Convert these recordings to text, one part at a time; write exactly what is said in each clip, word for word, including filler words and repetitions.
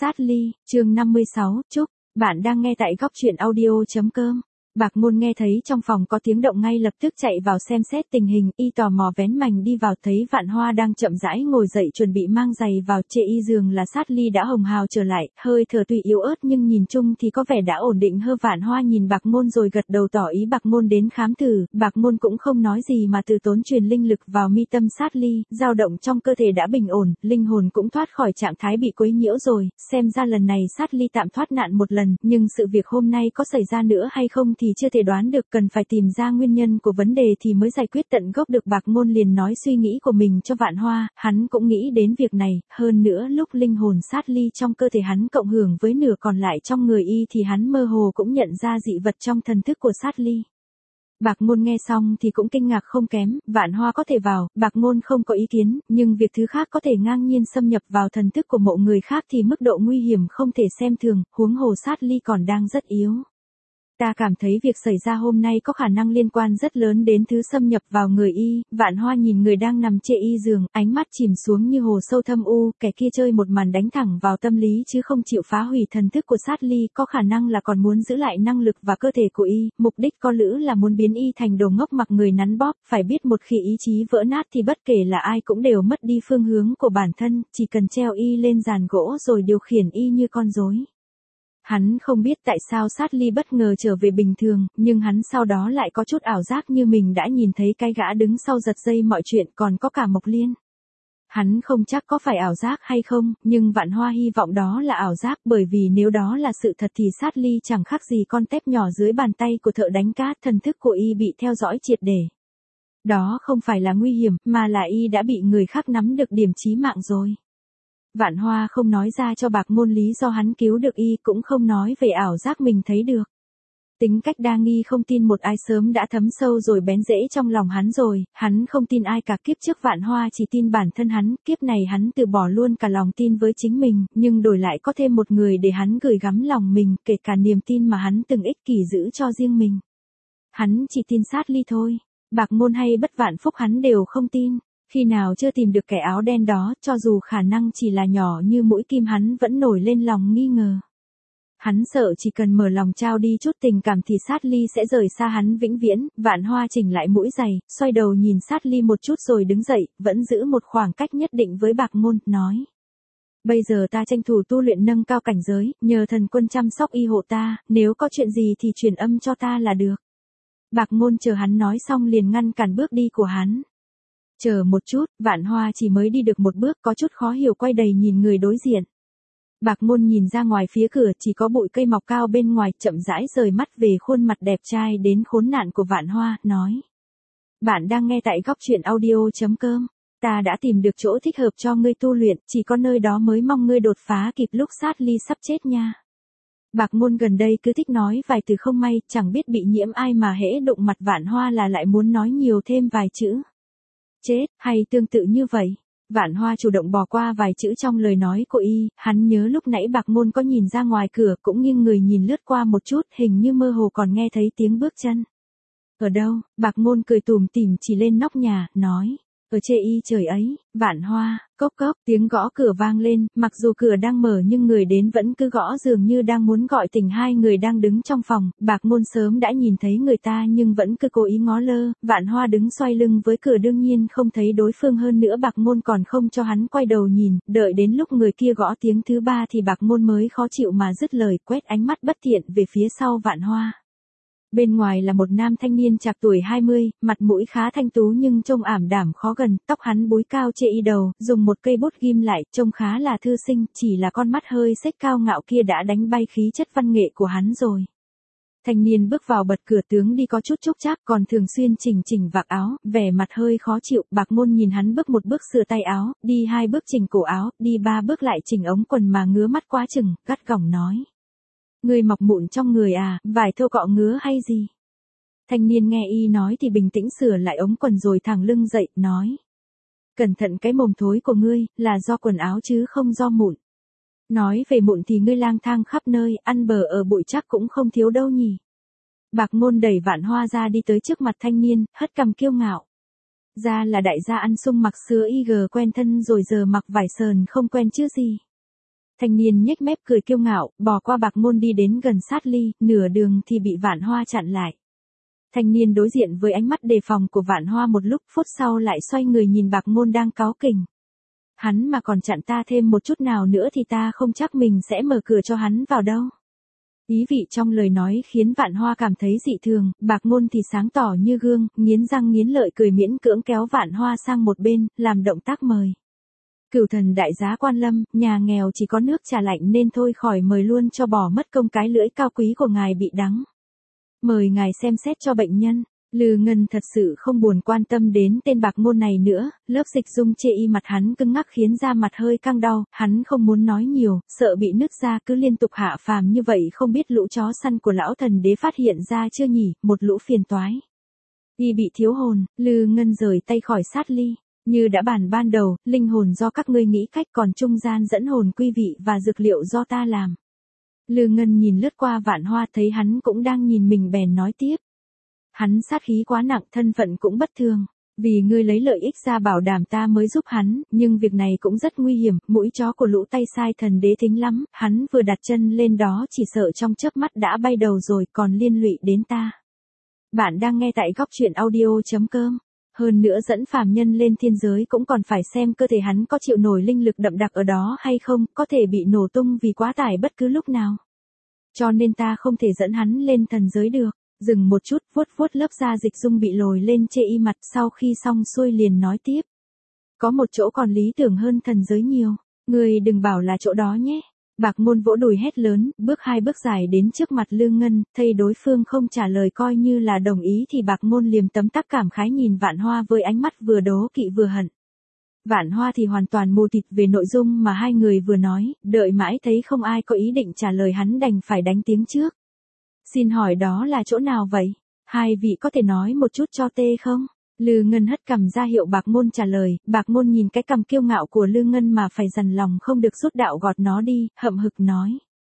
Sát ly, chương năm mươi sáu, Trúc, bạn đang nghe tại góc truyện audio.com. Bạc Ngôn nghe thấy trong phòng có tiếng động ngay lập tức chạy vào xem xét tình hình, y tò mò vén mành đi vào thấy Vạn Hoa đang chậm rãi ngồi dậy chuẩn bị mang giày vào, trên y giường là Sát ly đã hồng hào trở lại, hơi thở tuy yếu ớt nhưng nhìn chung thì có vẻ đã ổn định hơn. Vạn Hoa nhìn Bạc Ngôn rồi gật đầu tỏ ý Bạc Ngôn đến khám thử, Bạc Ngôn cũng không nói gì mà từ tốn truyền linh lực vào mi tâm Sát ly, dao động trong cơ thể đã bình ổn, linh hồn cũng thoát khỏi trạng thái bị quấy nhiễu rồi, xem ra lần này Sát ly tạm thoát nạn một lần, nhưng sự việc hôm nay có xảy ra nữa hay không thì chưa thể đoán được, cần phải tìm ra nguyên nhân của vấn đề thì mới giải quyết tận gốc được. Bạc Ngôn liền nói suy nghĩ của mình cho Vạn Hoa, hắn cũng nghĩ đến việc này, hơn nữa lúc linh hồn Sát ly trong cơ thể hắn cộng hưởng với nửa còn lại trong người y thì hắn mơ hồ cũng nhận ra dị vật trong thần thức của Sát ly. Bạc Ngôn nghe xong thì cũng kinh ngạc không kém, Vạn Hoa có thể vào, Bạc Ngôn không có ý kiến, nhưng việc thứ khác có thể ngang nhiên xâm nhập vào thần thức của mộ người khác thì mức độ nguy hiểm không thể xem thường, huống hồ Sát ly còn đang rất yếu. Ta cảm thấy việc xảy ra hôm nay có khả năng liên quan rất lớn đến thứ xâm nhập vào người y. Vạn Hoa nhìn người đang nằm trên y giường, ánh mắt chìm xuống như hồ sâu thâm u, kẻ kia chơi một màn đánh thẳng vào tâm lý chứ không chịu phá hủy thần thức của Sát ly, có khả năng là còn muốn giữ lại năng lực và cơ thể của y, mục đích có lẽ là muốn biến y thành đồ ngốc mặc người nắn bóp, phải biết một khi ý chí vỡ nát thì bất kể là ai cũng đều mất đi phương hướng của bản thân, chỉ cần treo y lên giàn gỗ rồi điều khiển y như con rối. Hắn không biết tại sao Sát ly bất ngờ trở về bình thường, nhưng hắn sau đó lại có chút ảo giác như mình đã nhìn thấy cái gã đứng sau giật dây mọi chuyện, còn có cả Mộc Liên. Hắn không chắc có phải ảo giác hay không, nhưng Vạn Hoa hy vọng đó là ảo giác, bởi vì nếu đó là sự thật thì Sát ly chẳng khác gì con tép nhỏ dưới bàn tay của thợ đánh cát, thần thức của y bị theo dõi triệt để. Đó không phải là nguy hiểm, mà là y đã bị người khác nắm được điểm chí mạng rồi. Vạn Hoa không nói ra cho Bạc Ngôn lý do hắn cứu được y, cũng không nói về ảo giác mình thấy được. Tính cách đa nghi không tin một ai sớm đã thấm sâu rồi bén rễ trong lòng hắn rồi, hắn không tin ai cả. Kiếp trước Vạn Hoa chỉ tin bản thân hắn, kiếp này hắn từ bỏ luôn cả lòng tin với chính mình, nhưng đổi lại có thêm một người để hắn gửi gắm lòng mình, kể cả niềm tin mà hắn từng ích kỷ giữ cho riêng mình. Hắn chỉ tin Sát ly thôi, Bạc Ngôn hay Bất Vạn Phúc hắn đều không tin. Khi nào chưa tìm được kẻ áo đen đó, cho dù khả năng chỉ là nhỏ như mũi kim hắn vẫn nổi lên lòng nghi ngờ. Hắn sợ chỉ cần mở lòng trao đi chút tình cảm thì Sát ly sẽ rời xa hắn vĩnh viễn. Vạn Hoa chỉnh lại mũi giày, xoay đầu nhìn Sát ly một chút rồi đứng dậy, vẫn giữ một khoảng cách nhất định với Bạc Ngôn, nói. Bây giờ ta tranh thủ tu luyện nâng cao cảnh giới, nhờ thần quân chăm sóc y hộ ta, nếu có chuyện gì thì truyền âm cho ta là được. Bạc Ngôn chờ hắn nói xong liền ngăn cản bước đi của hắn. Chờ một chút, Vạn Hoa chỉ mới đi được một bước có chút khó hiểu quay đầy nhìn người đối diện. Bạc Ngôn nhìn ra ngoài phía cửa chỉ có bụi cây mọc cao bên ngoài, chậm rãi rời mắt về khuôn mặt đẹp trai đến khốn nạn của Vạn Hoa, nói. Bạn đang nghe tại góc truyện audio.com. Ta đã tìm được chỗ thích hợp cho ngươi tu luyện, chỉ có nơi đó mới mong ngươi đột phá kịp lúc Sát ly sắp chết nha. Bạc Ngôn gần đây cứ thích nói vài từ không may, chẳng biết bị nhiễm ai mà hễ đụng mặt Vạn Hoa là lại muốn nói nhiều thêm vài chữ. Chết, hay tương tự như vậy. Vạn Hoa chủ động bỏ qua vài chữ trong lời nói của y, hắn nhớ lúc nãy Bạc Ngôn có nhìn ra ngoài cửa, cũng nghiêng người nhìn lướt qua một chút, hình như mơ hồ còn nghe thấy tiếng bước chân. Ở đâu? Bạc Ngôn cười tủm tỉm chỉ lên nóc nhà, nói. Ở chê y trời ấy. Vạn Hoa, cốc cốc, tiếng gõ cửa vang lên, mặc dù cửa đang mở nhưng người đến vẫn cứ gõ dường như đang muốn gọi tỉnh hai người đang đứng trong phòng. Bạc Ngôn sớm đã nhìn thấy người ta nhưng vẫn cứ cố ý ngó lơ. Vạn Hoa đứng xoay lưng với cửa đương nhiên không thấy đối phương, hơn nữa Bạc Ngôn còn không cho hắn quay đầu nhìn, đợi đến lúc người kia gõ tiếng thứ ba thì Bạc Ngôn mới khó chịu mà dứt lời, quét ánh mắt bất thiện về phía sau Vạn Hoa. Bên ngoài là một nam thanh niên trạc tuổi hai mươi, mặt mũi khá thanh tú nhưng trông ảm đạm khó gần, tóc hắn búi cao chê y đầu, dùng một cây bút ghim lại, trông khá là thư sinh, chỉ là con mắt hơi xếch cao ngạo kia đã đánh bay khí chất văn nghệ của hắn rồi. Thanh niên bước vào bật cửa, tướng đi có chút chúc chác, còn thường xuyên chỉnh chỉnh vạt áo, vẻ mặt hơi khó chịu. Bạc Ngôn nhìn hắn bước một bước sửa tay áo, đi hai bước chỉnh cổ áo, đi ba bước lại chỉnh ống quần mà ngứa mắt quá chừng, gắt gỏng nói. Người mọc mụn trong người à, vải thô cọ ngứa hay gì? Thanh niên nghe y nói thì bình tĩnh sửa lại ống quần rồi thẳng lưng dậy, nói. Cẩn thận cái mồm thối của ngươi, là do quần áo chứ không do mụn. Nói về mụn thì ngươi lang thang khắp nơi, ăn bờ ở bụi chắc cũng không thiếu đâu nhỉ. Bạc Ngôn đẩy Vạn Hoa ra đi tới trước mặt thanh niên, hất cằm kiêu ngạo. Ra là đại gia ăn sung mặc sứa y gờ quen thân rồi giờ mặc vải sờn không quen chứ gì. Thanh niên nhếch mép cười kiêu ngạo, bò qua Bạc Môn đi đến gần sát ly, nửa đường thì bị Vạn Hoa chặn lại. Thanh niên đối diện với ánh mắt đề phòng của Vạn Hoa một lúc, phút sau lại xoay người nhìn Bạc Môn đang cáu kỉnh. Hắn mà còn chặn ta thêm một chút nào nữa thì ta không chắc mình sẽ mở cửa cho hắn vào đâu. Ý vị trong lời nói khiến Vạn Hoa cảm thấy dị thường, Bạc Môn thì sáng tỏ như gương, nghiến răng nghiến lợi cười miễn cưỡng kéo Vạn Hoa sang một bên, làm động tác mời. Cửu thần đại giá quan lâm, nhà nghèo chỉ có nước trà lạnh nên thôi khỏi mời luôn cho bỏ mất công cái lưỡi cao quý của ngài bị đắng. Mời ngài xem xét cho bệnh nhân. Lư Ngân thật sự không buồn quan tâm đến tên Bạc Môn này nữa, lớp dịch dung chê y mặt hắn cứng ngắc khiến da mặt hơi căng đau, hắn không muốn nói nhiều, sợ bị nứt ra cứ liên tục hạ phàm như vậy không biết lũ chó săn của lão thần đế phát hiện ra chưa nhỉ, một lũ phiền toái. Y bị thiếu hồn, Lư Ngân rời tay khỏi sát ly. Như đã bàn ban đầu, linh hồn do các ngươi nghĩ cách còn trung gian dẫn hồn quy vị và dược liệu do ta làm. Lư Ngân nhìn lướt qua Vạn Hoa thấy hắn cũng đang nhìn mình bèn nói tiếp. Hắn sát khí quá nặng, thân phận cũng bất thường. Vì ngươi lấy lợi ích ra bảo đảm ta mới giúp hắn, nhưng việc này cũng rất nguy hiểm, mũi chó của lũ tay sai thần đế thính lắm, hắn vừa đặt chân lên đó chỉ sợ trong chớp mắt đã bay đầu rồi còn liên lụy đến ta. Bạn đang nghe tại góc truyện audio chấm com. Hơn nữa dẫn phàm nhân lên thiên giới cũng còn phải xem cơ thể hắn có chịu nổi linh lực đậm đặc ở đó hay không, có thể bị nổ tung vì quá tải bất cứ lúc nào. Cho nên ta không thể dẫn hắn lên thần giới được. Dừng một chút, vuốt vuốt lớp da dịch dung bị lồi lên chê y mặt, sau khi xong xuôi liền nói tiếp. Có một chỗ còn lý tưởng hơn thần giới nhiều, ngươi đừng bảo là chỗ đó nhé. Bạc Môn vỗ đùi hét lớn, bước hai bước dài đến trước mặt Lư Ngân, thấy đối phương không trả lời coi như là đồng ý thì Bạc Môn liềm tấm tắc cảm khái nhìn Vạn Hoa với ánh mắt vừa đố kỵ vừa hận. Vạn Hoa thì hoàn toàn mù tịt về nội dung mà hai người vừa nói, đợi mãi thấy không ai có ý định trả lời hắn đành phải đánh tiếng trước. Xin hỏi đó là chỗ nào vậy? Hai vị có thể nói một chút cho tê không? Lư Ngân hất cằm ra hiệu Bạc Môn trả lời, Bạc Môn nhìn cái cằm kiêu ngạo của Lư Ngân mà phải dằn lòng không được rút đạo gọt nó đi, hậm hực nói.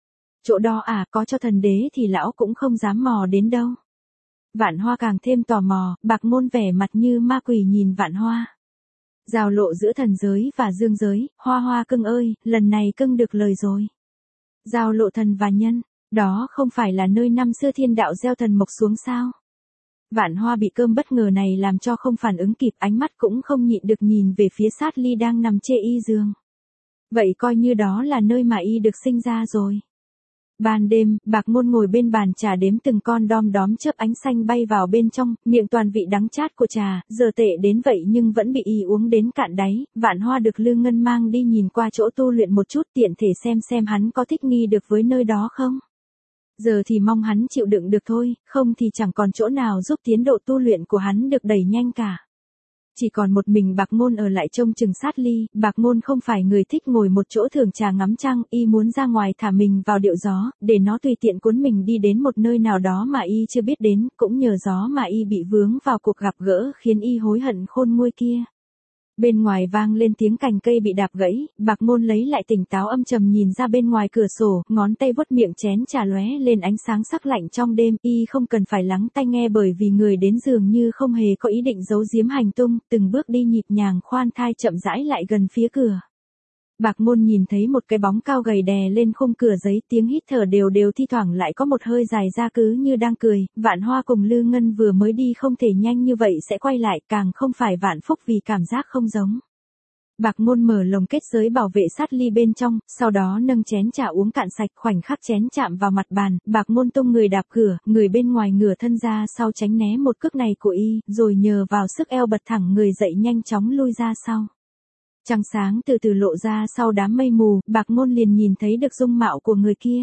Chỗ đó à, có cho thần đế thì lão cũng không dám mò đến đâu. Vạn Hoa càng thêm tò mò, Bạc Môn vẻ mặt như ma quỷ nhìn Vạn Hoa. Giao lộ giữa thần giới và dương giới, Hoa Hoa cưng ơi, lần này cưng được lời rồi. Giao lộ thần và nhân. Đó không phải là nơi năm xưa thiên đạo gieo thần mộc xuống sao? Vạn Hoa bị cơm bất ngờ này làm cho không phản ứng kịp, ánh mắt cũng không nhịn được nhìn về phía sát ly đang nằm chê y giường. Vậy coi như đó là nơi mà y được sinh ra rồi. Ban đêm, Bạc Môn ngồi bên bàn trà đếm từng con đom đóm chớp ánh xanh bay vào bên trong, miệng toàn vị đắng chát của trà, giờ tệ đến vậy nhưng vẫn bị y uống đến cạn đáy. Vạn Hoa được Lư Ngân mang đi nhìn qua chỗ tu luyện một chút tiện thể xem xem hắn có thích nghi được với nơi đó không. Giờ thì mong hắn chịu đựng được thôi, không thì chẳng còn chỗ nào giúp tiến độ tu luyện của hắn được đẩy nhanh cả. Chỉ còn một mình Bạc Môn ở lại trông chừng sát ly, Bạc Môn không phải người thích ngồi một chỗ thưởng trà ngắm trăng, y muốn ra ngoài thả mình vào điệu gió, để nó tùy tiện cuốn mình đi đến một nơi nào đó mà y chưa biết đến, cũng nhờ gió mà y bị vướng vào cuộc gặp gỡ khiến y hối hận khôn nguôi kia. Bên ngoài vang lên tiếng cành cây bị đạp gãy, Bạc Môn lấy lại tỉnh táo âm trầm nhìn ra bên ngoài cửa sổ, ngón tay vuốt miệng chén trà lóe lên ánh sáng sắc lạnh trong đêm, y không cần phải lắng tai nghe bởi vì người đến dường như không hề có ý định giấu giếm hành tung, từng bước đi nhịp nhàng khoan thai chậm rãi lại gần phía cửa. Bạc Môn nhìn thấy một cái bóng cao gầy đè lên khung cửa giấy, tiếng hít thở đều đều thi thoảng lại có một hơi dài ra cứ như đang cười. Vạn Hoa cùng Lư Ngân vừa mới đi không thể nhanh như vậy sẽ quay lại, càng không phải Vạn Phúc vì cảm giác không giống. Bạc Môn mở lồng kết giới bảo vệ sát ly bên trong, sau đó nâng chén trà uống cạn sạch, khoảnh khắc chén chạm vào mặt bàn, Bạc Môn tung người đạp cửa, người bên ngoài ngửa thân ra sau tránh né một cước này của y, rồi nhờ vào sức eo bật thẳng người dậy nhanh chóng lui ra sau. Trăng sáng từ từ lộ ra sau đám mây mù, Bạc Môn liền nhìn thấy được dung mạo của người kia.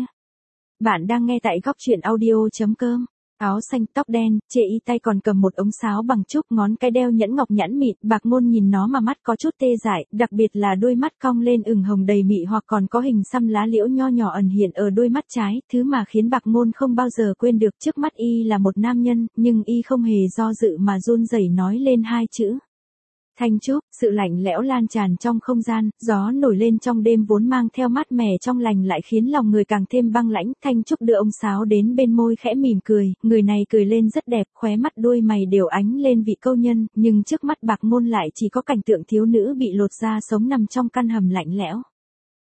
Bạn đang nghe tại góc truyện audio chấm com. Áo xanh tóc đen, chê y tay còn cầm một ống sáo bằng trúc, ngón cái đeo nhẫn ngọc nhẵn mịn. Bạc Môn nhìn nó mà mắt có chút tê dại, đặc biệt là đôi mắt cong lên ửng hồng đầy mị hoặc còn có hình xăm lá liễu nho nhỏ ẩn hiện ở đôi mắt trái, thứ mà khiến Bạc Môn không bao giờ quên được. Trước mắt y là một nam nhân, nhưng y không hề do dự mà run rẩy nói lên hai chữ. Thanh Trúc, sự lạnh lẽo lan tràn trong không gian, gió nổi lên trong đêm vốn mang theo mát mẻ trong lành lại khiến lòng người càng thêm băng lãnh. Thanh Trúc đưa ông sáo đến bên môi khẽ mỉm cười, người này cười lên rất đẹp, khóe mắt đuôi mày đều ánh lên vị câu nhân, nhưng trước mắt Bạc Môn lại chỉ có cảnh tượng thiếu nữ bị lột da sống nằm trong căn hầm lạnh lẽo.